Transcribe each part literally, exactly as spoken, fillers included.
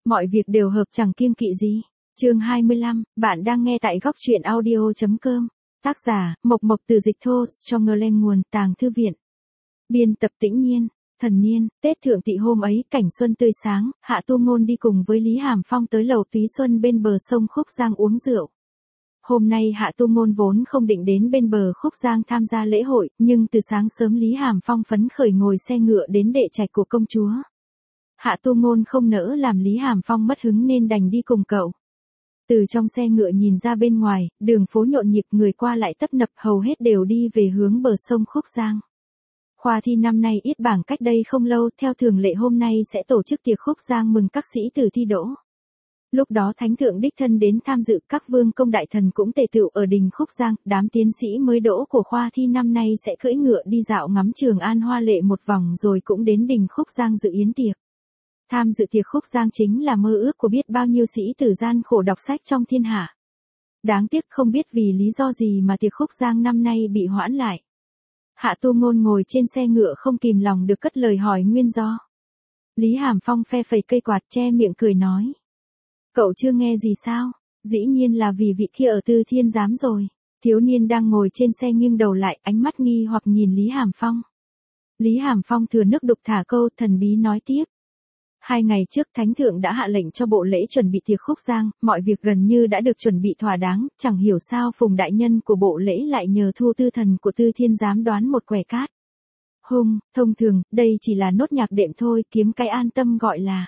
mọi việc đều hợp chẳng kiêng kỵ gì. Chương hai mươi lăm, bạn đang nghe tại góc truyện audio.com. Tác giả, Mộc Mộc từ dịch thô, cho ngơ lên nguồn, tàng thư viện. Biên tập Tĩnh Nhiên. Thần niên, Tết Thượng Tỵ hôm ấy, cảnh xuân tươi sáng, Hạ Tu Ngôn đi cùng với Lý Hàm Phong tới lầu Túy Xuân bên bờ sông Khúc Giang uống rượu. Hôm nay Hạ Tu Ngôn vốn không định đến bên bờ Khúc Giang tham gia lễ hội, nhưng từ sáng sớm Lý Hàm Phong phấn khởi ngồi xe ngựa đến đệ trạch của công chúa. Hạ Tu Ngôn không nỡ làm Lý Hàm Phong mất hứng nên đành đi cùng cậu. Từ trong xe ngựa nhìn ra bên ngoài, đường phố nhộn nhịp, người qua lại tấp nập, hầu hết đều đi về hướng bờ sông Khúc Giang. Khoa thi năm nay yết bảng cách đây không lâu, theo thường lệ hôm nay sẽ tổ chức tiệc Khúc Giang mừng các sĩ tử thi đỗ. Lúc đó Thánh thượng đích thân đến tham dự, các vương công đại thần cũng tề tựu ở đình Khúc Giang, đám tiến sĩ mới đỗ của khoa thi năm nay sẽ cưỡi ngựa đi dạo ngắm Trường An hoa lệ một vòng rồi cũng đến đình Khúc Giang dự yến tiệc. Tham dự tiệc Khúc Giang chính là mơ ước của biết bao nhiêu sĩ tử gian khổ đọc sách trong thiên hạ. Đáng tiếc không biết vì lý do gì mà tiệc Khúc Giang năm nay bị hoãn lại. Hạ Tu Ngôn ngồi trên xe ngựa không kìm lòng được cất lời hỏi nguyên do. Lý Hàm Phong phe phẩy cây quạt che miệng cười nói. Cậu chưa nghe gì sao? Dĩ nhiên là vì vị kia ở Tư Thiên Giám rồi. Thiếu niên đang ngồi trên xe nghiêng đầu lại, ánh mắt nghi hoặc nhìn Lý Hàm Phong. Lý Hàm Phong thừa nước đục thả câu, thần bí nói tiếp. Hai ngày trước Thánh thượng đã hạ lệnh cho bộ lễ chuẩn bị tiệc Khúc Giang, mọi việc gần như đã được chuẩn bị thỏa đáng, chẳng hiểu sao Phùng đại nhân của bộ lễ lại nhờ Thu tư thần của Tư Thiên Giám đoán một quẻ cát. Hung, thông thường, đây chỉ là nốt nhạc đệm thôi, kiếm cái an tâm gọi là.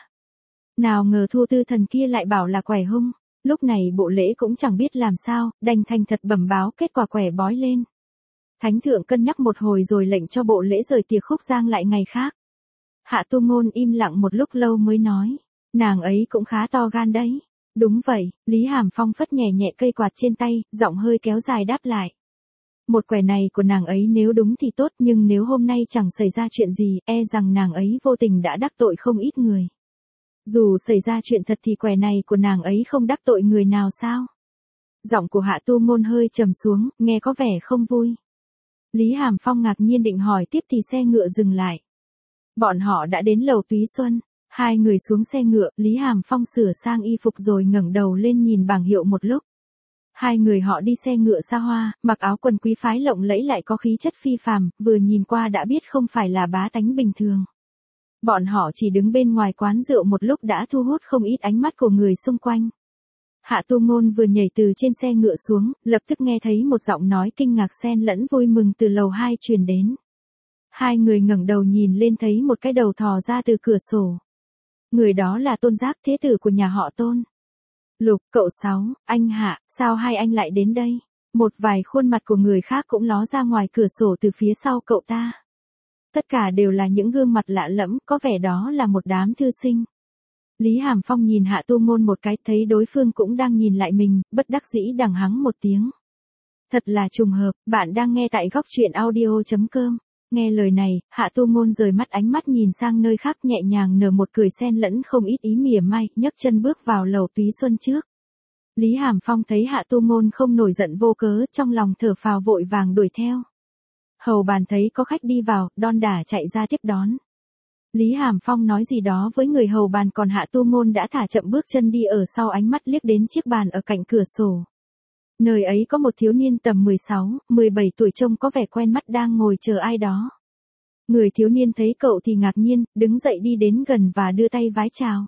Nào ngờ Thu tư thần kia lại bảo là quẻ hung, lúc này bộ lễ cũng chẳng biết làm sao, đành thành thật bẩm báo kết quả quẻ bói lên. Thánh thượng cân nhắc một hồi rồi lệnh cho bộ lễ rời tiệc Khúc Giang lại ngày khác. Hạ Tu Ngôn im lặng một lúc lâu mới nói, nàng ấy cũng khá to gan đấy. Đúng vậy, Lý Hàm Phong phất nhẹ nhẹ cây quạt trên tay, giọng hơi kéo dài đáp lại. Một quẻ này của nàng ấy nếu đúng thì tốt, nhưng nếu hôm nay chẳng xảy ra chuyện gì, e rằng nàng ấy vô tình đã đắc tội không ít người. Dù xảy ra chuyện thật thì quẻ này của nàng ấy không đắc tội người nào sao? Giọng của Hạ Tu Ngôn hơi trầm xuống, nghe có vẻ không vui. Lý Hàm Phong ngạc nhiên định hỏi tiếp thì xe ngựa dừng lại. Bọn họ đã đến lầu Túy Xuân, hai người xuống xe ngựa, Lý Hàm Phong sửa sang y phục rồi ngẩng đầu lên nhìn bảng hiệu một lúc. Hai người họ đi xe ngựa xa hoa, mặc áo quần quý phái lộng lẫy lại có khí chất phi phàm, vừa nhìn qua đã biết không phải là bá tánh bình thường. Bọn họ chỉ đứng bên ngoài quán rượu một lúc đã thu hút không ít ánh mắt của người xung quanh. Hạ Tu Ngôn vừa nhảy từ trên xe ngựa xuống, lập tức nghe thấy một giọng nói kinh ngạc xen lẫn vui mừng từ lầu hai truyền đến. Hai người ngẩng đầu nhìn lên thấy một cái đầu thò ra từ cửa sổ. Người đó là Tôn Giác, thế tử của nhà họ Tôn. Lục, cậu Sáu, anh Hạ, sao hai anh lại đến đây? Một vài khuôn mặt của người khác cũng ló ra ngoài cửa sổ từ phía sau cậu ta. Tất cả đều là những gương mặt lạ lẫm, có vẻ đó là một đám thư sinh. Lý Hàm Phong nhìn Hạ Tu Ngôn một cái, thấy đối phương cũng đang nhìn lại mình, bất đắc dĩ đằng hắng một tiếng. Thật là trùng hợp, bạn đang nghe tại góc truyện audio.com. Nghe lời này, Hạ Tu Ngôn rời mắt ánh mắt nhìn sang nơi khác, nhẹ nhàng nở một cười xen lẫn không ít ý mỉa mai, nhấc chân bước vào lầu Túy Xuân trước. Lý Hàm Phong thấy Hạ Tu Ngôn không nổi giận vô cớ, trong lòng thở phào vội vàng đuổi theo. Hầu bàn thấy có khách đi vào, đon đả chạy ra tiếp đón. Lý Hàm Phong nói gì đó với người hầu bàn, còn Hạ Tu Ngôn đã thả chậm bước chân đi ở sau, ánh mắt liếc đến chiếc bàn ở cạnh cửa sổ. Nơi ấy có một thiếu niên tầm mười sáu, mười bảy tuổi trông có vẻ quen mắt đang ngồi chờ ai đó. Người thiếu niên thấy cậu thì ngạc nhiên, đứng dậy đi đến gần và đưa tay vái chào.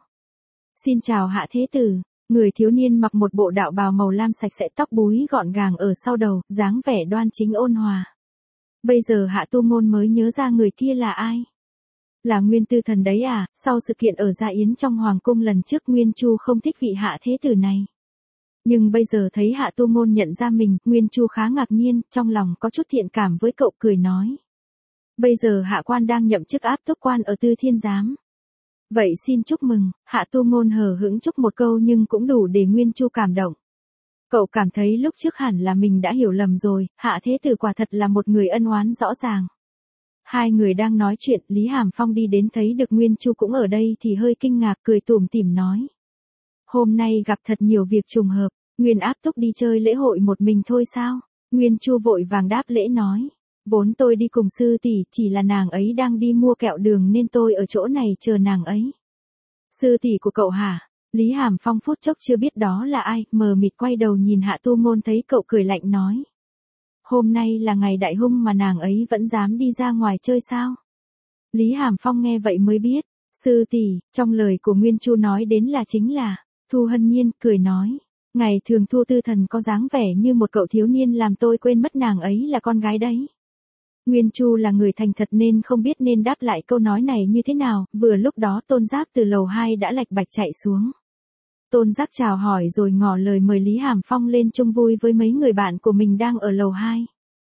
Xin chào Hạ thế tử. Người thiếu niên mặc một bộ đạo bào màu lam sạch sẽ, tóc búi gọn gàng ở sau đầu, dáng vẻ đoan chính ôn hòa. Bây giờ Hạ Tu Ngôn mới nhớ ra người kia là ai. Là Nguyên Tư Thần đấy à? Sau sự kiện ở Gia Yến trong Hoàng cung lần trước, Nguyên Chu không thích vị Hạ thế tử này. Nhưng bây giờ thấy Hạ Tu Ngôn nhận ra mình, Nguyên Chu khá ngạc nhiên, trong lòng có chút thiện cảm với cậu, cười nói. Bây giờ Hạ quan đang nhậm chức áp túc quan ở Tư Thiên Giám. Vậy xin chúc mừng. Hạ Tu Ngôn hờ hững chúc một câu nhưng cũng đủ để Nguyên Chu cảm động. Cậu cảm thấy lúc trước hẳn là mình đã hiểu lầm rồi, Hạ thế tử quả thật là một người ân oán rõ ràng. Hai người đang nói chuyện, Lý Hàm Phong đi đến thấy được Nguyên Chu cũng ở đây thì hơi kinh ngạc, cười tủm tỉm nói. Hôm nay gặp thật nhiều việc trùng hợp, Nguyên áp túc đi chơi lễ hội một mình thôi sao? Nguyên Chu vội vàng đáp lễ nói. Vốn tôi đi cùng sư tỷ, chỉ là nàng ấy đang đi mua kẹo đường nên tôi ở chỗ này chờ nàng ấy. Sư tỷ của cậu hả? Lý Hàm Phong phút chốc chưa biết đó là ai, mờ mịt quay đầu nhìn Hạ Tu Ngôn thấy cậu cười lạnh nói. Hôm nay là ngày đại hung mà nàng ấy vẫn dám đi ra ngoài chơi sao? Lý Hàm Phong nghe vậy mới biết, sư tỷ, trong lời của Nguyên Chu nói đến là chính là, Thu Hân Nhiên cười nói. Ngày thường Thu Tư Thần có dáng vẻ như một cậu thiếu niên làm tôi quên mất nàng ấy là con gái đấy. Nguyên Chu là người thành thật nên không biết nên đáp lại câu nói này như thế nào, vừa lúc đó Tôn Giác từ lầu hai đã lạch bạch chạy xuống. Tôn Giác chào hỏi rồi ngỏ lời mời Lý Hàm Phong lên chung vui với mấy người bạn của mình đang ở lầu hai.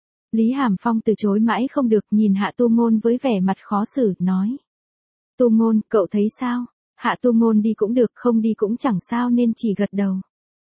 Lý Hàm Phong từ chối mãi không được, nhìn Hạ Tu Ngôn với vẻ mặt khó xử, nói. Tu Ngôn, cậu thấy sao? Hạ Tu Ngôn đi cũng được, không đi cũng chẳng sao nên chỉ gật đầu.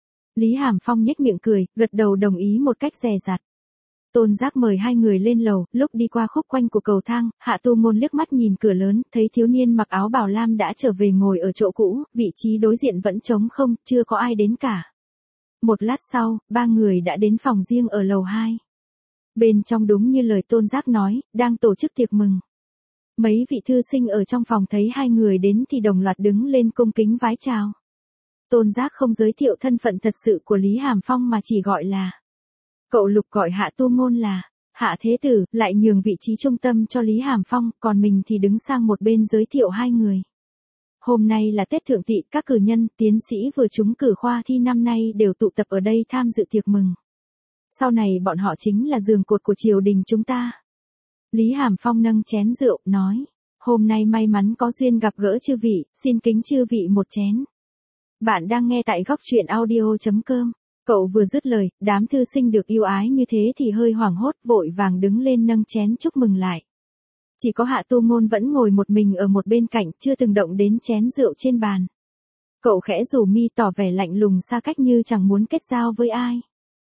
Lý Hàm Phong nhếch miệng cười, gật đầu đồng ý một cách dè dặt. Tôn Giác mời hai người lên lầu, lúc đi qua khúc quanh của cầu thang, Hạ Tu Ngôn liếc mắt nhìn cửa lớn, thấy thiếu niên mặc áo bào lam đã trở về ngồi ở chỗ cũ, vị trí đối diện vẫn trống không, chưa có ai đến cả. Một lát sau, ba người đã đến phòng riêng ở lầu hai. Bên trong đúng như lời Tôn Giác nói, đang tổ chức tiệc mừng. Mấy vị thư sinh ở trong phòng thấy hai người đến thì đồng loạt đứng lên cung kính vái chào. Tôn Giác không giới thiệu thân phận thật sự của Lý Hàm Phong mà chỉ gọi là. Cậu Lục gọi Hạ Tu Ngôn là Hạ Thế Tử, lại nhường vị trí trung tâm cho Lý Hàm Phong, còn mình thì đứng sang một bên giới thiệu hai người. Hôm nay là Tết Thượng Tỵ, các cử nhân, tiến sĩ vừa trúng cử khoa thi năm nay đều tụ tập ở đây tham dự tiệc mừng. Sau này bọn họ chính là giường cột của triều đình chúng ta. Lý Hàm Phong nâng chén rượu, nói, hôm nay may mắn có duyên gặp gỡ chư vị, xin kính chư vị một chén. Bạn đang nghe tại góc truyện audio chấm com. Cậu vừa dứt lời, đám thư sinh được yêu ái như thế thì hơi hoảng hốt, vội vàng đứng lên nâng chén chúc mừng lại. Chỉ có Hạ Tu Ngôn vẫn ngồi một mình ở một bên cạnh, chưa từng động đến chén rượu trên bàn. Cậu khẽ rủ mi tỏ vẻ lạnh lùng xa cách như chẳng muốn kết giao với ai.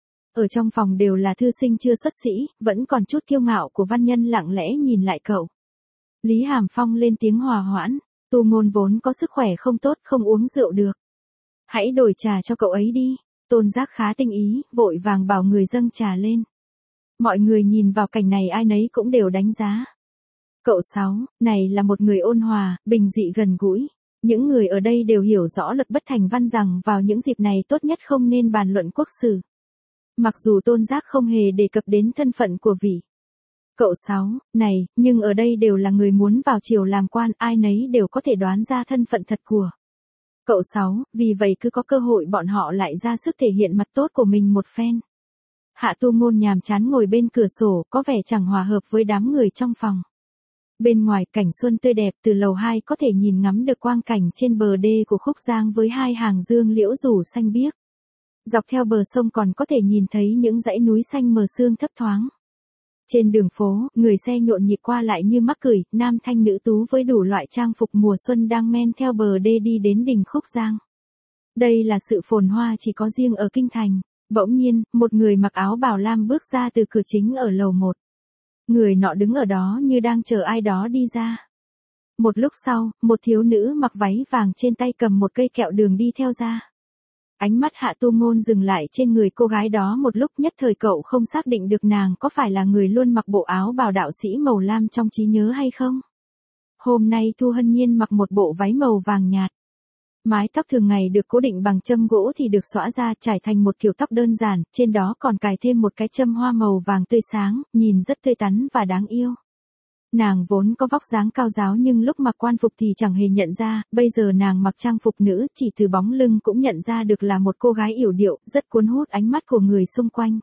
Ở trong phòng đều là thư sinh chưa xuất sĩ, vẫn còn chút kiêu ngạo của văn nhân lặng lẽ nhìn lại cậu. Lý Hàm Phong lên tiếng hòa hoãn, Tu Ngôn vốn có sức khỏe không tốt, không uống rượu được. Hãy đổi trà cho cậu ấy đi. Tôn Giác khá tinh ý, vội vàng bảo người dâng trà lên. Mọi người nhìn vào cảnh này ai nấy cũng đều đánh giá. Cậu Sáu, này là một người ôn hòa, bình dị gần gũi. Những người ở đây đều hiểu rõ luật bất thành văn rằng vào những dịp này tốt nhất không nên bàn luận quốc sử. Mặc dù Tôn Giác không hề đề cập đến thân phận của vị. Cậu Sáu, này, nhưng ở đây đều là người muốn vào triều làm quan, ai nấy đều có thể đoán ra thân phận thật của. Cậu Sáu, vì vậy cứ có cơ hội bọn họ lại ra sức thể hiện mặt tốt của mình một phen. Hạ Tu Ngôn nhàm chán ngồi bên cửa sổ, có vẻ chẳng hòa hợp với đám người trong phòng. Bên ngoài cảnh xuân tươi đẹp, từ lầu hai có thể nhìn ngắm được quang cảnh trên bờ đê của Khúc Giang với hai hàng dương liễu rủ xanh biếc. Dọc theo bờ sông còn có thể nhìn thấy những dãy núi xanh mờ sương thấp thoáng. Trên đường phố, người xe nhộn nhịp qua lại như mắc cười, nam thanh nữ tú với đủ loại trang phục mùa xuân đang men theo bờ đê đi đến đỉnh Khúc Giang. Đây là sự phồn hoa chỉ có riêng ở kinh thành. Bỗng nhiên, một người mặc áo bào lam bước ra từ cửa chính ở lầu một. Người nọ đứng ở đó như đang chờ ai đó đi ra. Một lúc sau, một thiếu nữ mặc váy vàng trên tay cầm một cây kẹo đường đi theo ra. Ánh mắt Hạ Tu Ngôn dừng lại trên người cô gái đó một lúc, nhất thời cậu không xác định được nàng có phải là người luôn mặc bộ áo bào đạo sĩ màu lam trong trí nhớ hay không. Hôm nay Thu Hân Nhiên mặc một bộ váy màu vàng nhạt. Mái tóc thường ngày được cố định bằng châm gỗ thì được xõa ra trải thành một kiểu tóc đơn giản, trên đó còn cài thêm một cái châm hoa màu vàng tươi sáng, nhìn rất tươi tắn và đáng yêu. Nàng vốn có vóc dáng cao ráo nhưng lúc mặc quan phục thì chẳng hề nhận ra, bây giờ nàng mặc trang phục nữ, chỉ từ bóng lưng cũng nhận ra được là một cô gái yểu điệu, rất cuốn hút ánh mắt của người xung quanh.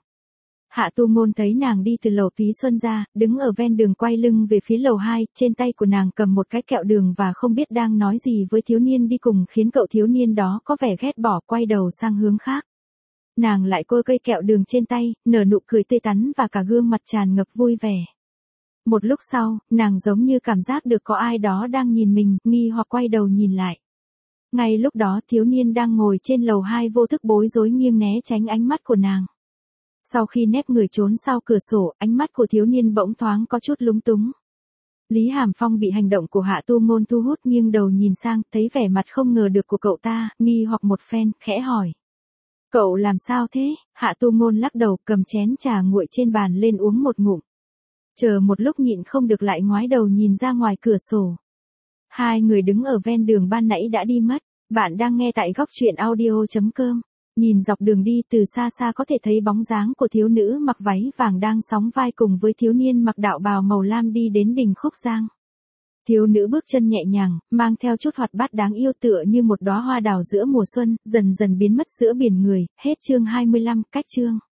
Hạ Tu Ngôn thấy nàng đi từ lầu Túy Xuân ra, đứng ở ven đường quay lưng về phía lầu hai, trên tay của nàng cầm một cái kẹo đường và không biết đang nói gì với thiếu niên đi cùng, khiến cậu thiếu niên đó có vẻ ghét bỏ, quay đầu sang hướng khác. Nàng lại côi cây kẹo đường trên tay, nở nụ cười tươi tắn và cả gương mặt tràn ngập vui vẻ. Một lúc sau, nàng giống như cảm giác được có ai đó đang nhìn mình, nghi hoặc quay đầu nhìn lại. Ngay lúc đó thiếu niên đang ngồi trên lầu hai vô thức bối rối nghiêng né tránh ánh mắt của nàng. Sau khi nép người trốn sau cửa sổ, ánh mắt của thiếu niên bỗng thoáng có chút lúng túng. Lý Hàm Phong bị hành động của Hạ Tu Ngôn thu hút, nghiêng đầu nhìn sang, thấy vẻ mặt không ngờ được của cậu ta, nghi hoặc một phen, khẽ hỏi. Cậu làm sao thế? Hạ Tu Ngôn lắc đầu, cầm chén trà nguội trên bàn lên uống một ngụm. Chờ một lúc nhịn không được lại ngoái đầu nhìn ra ngoài cửa sổ. Hai người đứng ở ven đường ban nãy đã đi mất. Bạn đang nghe tại góc truyện audio.com. Nhìn dọc đường đi từ xa xa có thể thấy bóng dáng của thiếu nữ mặc váy vàng đang sóng vai cùng với thiếu niên mặc đạo bào màu lam đi đến đỉnh Khúc Giang. Thiếu nữ bước chân nhẹ nhàng, mang theo chút hoạt bát đáng yêu tựa như một đóa hoa đào giữa mùa xuân, dần dần biến mất giữa biển người. Hết chương hai mươi lăm, cách chương.